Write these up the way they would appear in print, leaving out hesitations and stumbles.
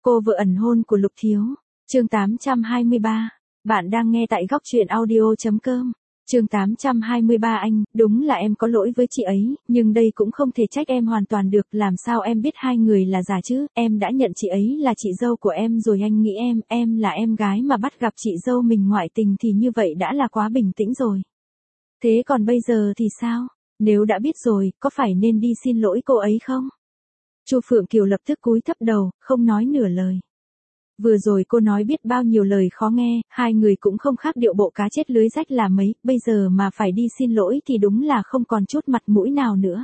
Cô vợ ẩn hôn của Lục Thiếu. Chương 823. Bạn đang nghe tại góc truyện audio.com. Chương 823 anh, đúng là em có lỗi với chị ấy, nhưng đây cũng không thể trách em hoàn toàn được, làm sao em biết hai người là giả chứ, em đã nhận chị ấy là chị dâu của em rồi, anh nghĩ em là em gái mà bắt gặp chị dâu mình ngoại tình thì như vậy đã là quá bình tĩnh rồi. Thế còn bây giờ thì sao? Nếu đã biết rồi, có phải nên đi xin lỗi cô ấy không? Chu Phượng Kiều lập tức cúi thấp đầu, không nói nửa lời. Vừa rồi cô nói biết bao nhiêu lời khó nghe, hai người cũng không khác điệu bộ cá chết lưới rách là mấy, bây giờ mà phải đi xin lỗi thì đúng là không còn chút mặt mũi nào nữa.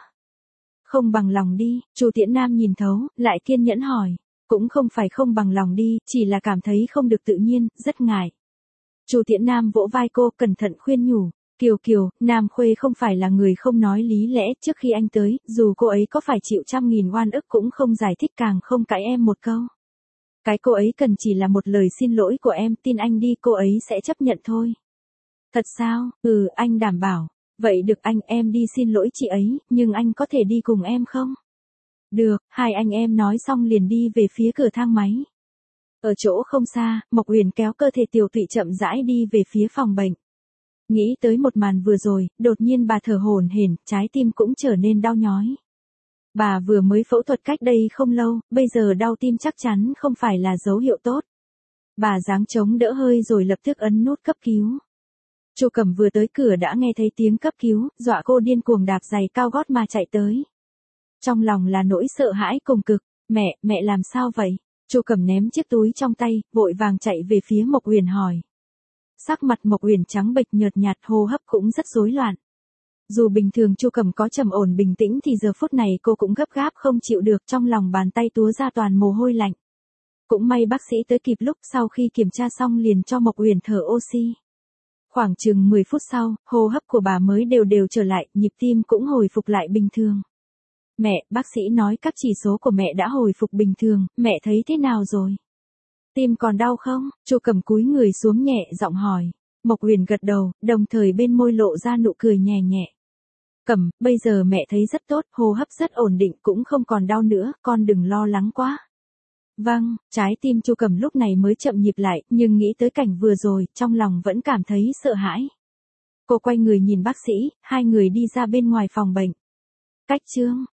Không bằng lòng đi, Chu Tiễn Nam nhìn thấu, lại kiên nhẫn hỏi. Cũng không phải không bằng lòng đi, chỉ là cảm thấy không được tự nhiên, rất ngại. Chu Tiễn Nam vỗ vai cô, cẩn thận khuyên nhủ. Kiều Kiều, Nam Khuê không phải là người không nói lý lẽ, trước khi anh tới, dù cô ấy có phải chịu 100.000 oan ức cũng không giải thích, càng không cãi em một câu. Cái cô ấy cần chỉ là một lời xin lỗi của em, tin anh đi, cô ấy sẽ chấp nhận thôi. Thật sao? Anh đảm bảo. Vậy được anh, em đi xin lỗi chị ấy, nhưng anh có thể đi cùng em không? Được, hai anh em nói xong liền đi về phía cửa thang máy. Ở chỗ không xa, Mộc Uyển kéo cơ thể tiểu tụy chậm rãi đi về phía phòng bệnh. Nghĩ tới một màn vừa rồi, đột nhiên bà thở hổn hển, trái tim cũng trở nên đau nhói. Bà vừa mới phẫu thuật cách đây không lâu, bây giờ đau tim chắc chắn không phải là dấu hiệu tốt. Bà giáng chống đỡ hơi rồi lập tức ấn nút cấp cứu. Chu Cẩm vừa tới cửa đã nghe thấy tiếng cấp cứu, dọa cô điên cuồng đạp giày cao gót mà chạy tới. Trong lòng là nỗi sợ hãi cùng cực, mẹ làm sao vậy? Chu Cẩm ném chiếc túi trong tay, vội vàng chạy về phía Mộc Uyển hỏi. Sắc mặt Mộc Uyển trắng bệch nhợt nhạt, hô hấp cũng rất rối loạn. Dù bình thường Chu Cẩm có trầm ổn bình tĩnh thì giờ phút này cô cũng gấp gáp không chịu được, trong lòng bàn tay túa ra toàn mồ hôi lạnh. Cũng may bác sĩ tới kịp lúc, sau khi kiểm tra xong liền cho Mộc Uyển thở oxy. Khoảng chừng 10 phút sau, hô hấp của bà mới đều trở lại, nhịp tim cũng hồi phục lại bình thường. Mẹ, bác sĩ nói các chỉ số của mẹ đã hồi phục bình thường, mẹ thấy thế nào rồi? Tim còn đau không? Chu Cẩm cúi người xuống nhẹ giọng hỏi. Mộc Uyển gật đầu, đồng thời bên môi lộ ra nụ cười nhẹ nhẹ. Cẩm, bây giờ mẹ thấy rất tốt, hô hấp rất ổn định, cũng không còn đau nữa, con đừng lo lắng quá. Vâng, trái tim Chu Cẩm lúc này mới chậm nhịp lại, nhưng nghĩ tới cảnh vừa rồi, trong lòng vẫn cảm thấy sợ hãi. Cô quay người nhìn bác sĩ, hai người đi ra bên ngoài phòng bệnh. Cách chương